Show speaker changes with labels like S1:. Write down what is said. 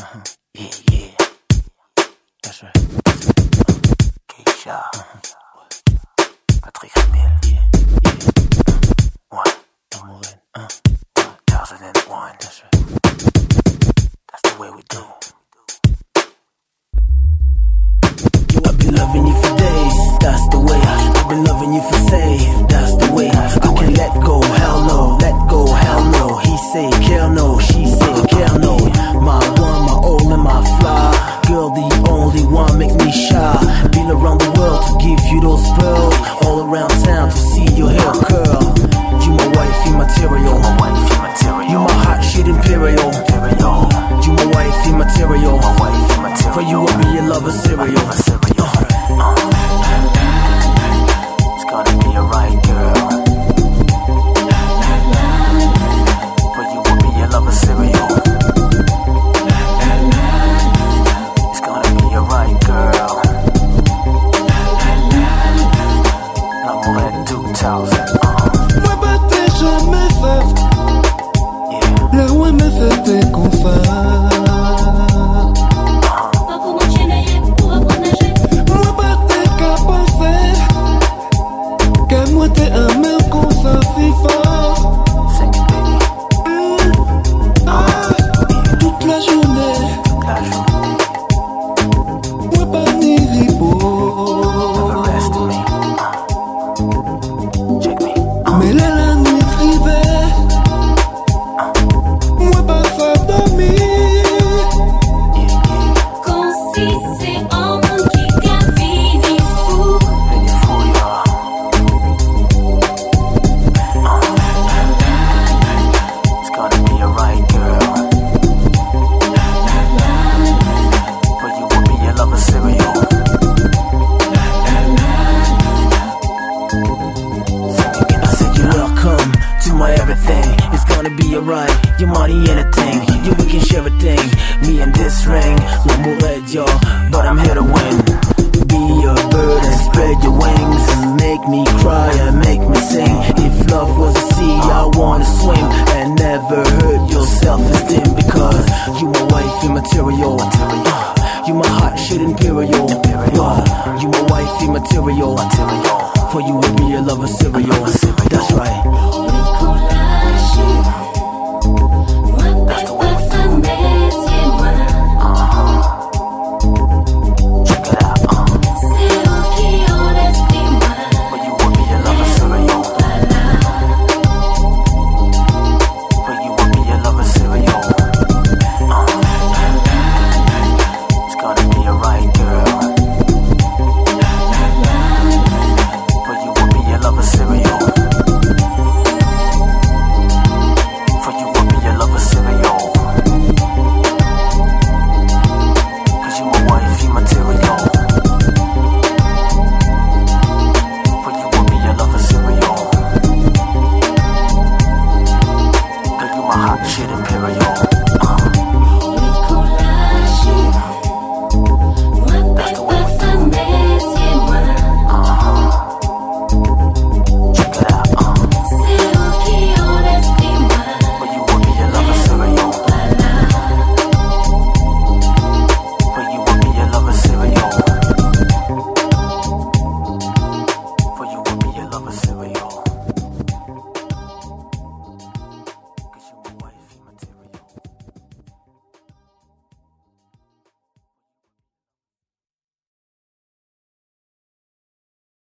S1: Yeah, yeah. That's right. Keisha. Patrick Ramil. Yeah, yeah. One. Amoureux. 1001. That's right. That's the way we do. I've been loving you for days, that's the way. I've been loving you for safe, that's the way. I can't let go, hell no, let go, hell no. He say, kill no, she say, kill no. My one, my old and my fly. Girl, the only one makes me shy. Been around the world to give you those pearls. All around town to see your hair curl. You my wifey material. You my hot shit imperial. You my wifey material. For you I'll be your lover cereal. It's gonna be alright, girl. For you will be your lover cereal. It's gonna be alright, girl. L'amour 2000.
S2: Moi battais jamais fait. Là où elle me faisait confiance. Toute la journée, moi pas ni repos. Mais là la nuit arrivait, moi pas ça dormir.
S3: Comme si c'est un monde qui a fini fou.
S1: Be alright, your money and a thing. Yeah, we can share a thing. Me and this ring, l'amour red, y'all, but I'm here to win. Be a bird and spread your wings and make me cry and make me sing. If love was a sea, I wanna swim and never hurt your self-esteem because you my wifey material. You my hot shit imperial. You my wifey material. For you will be a lover cereal.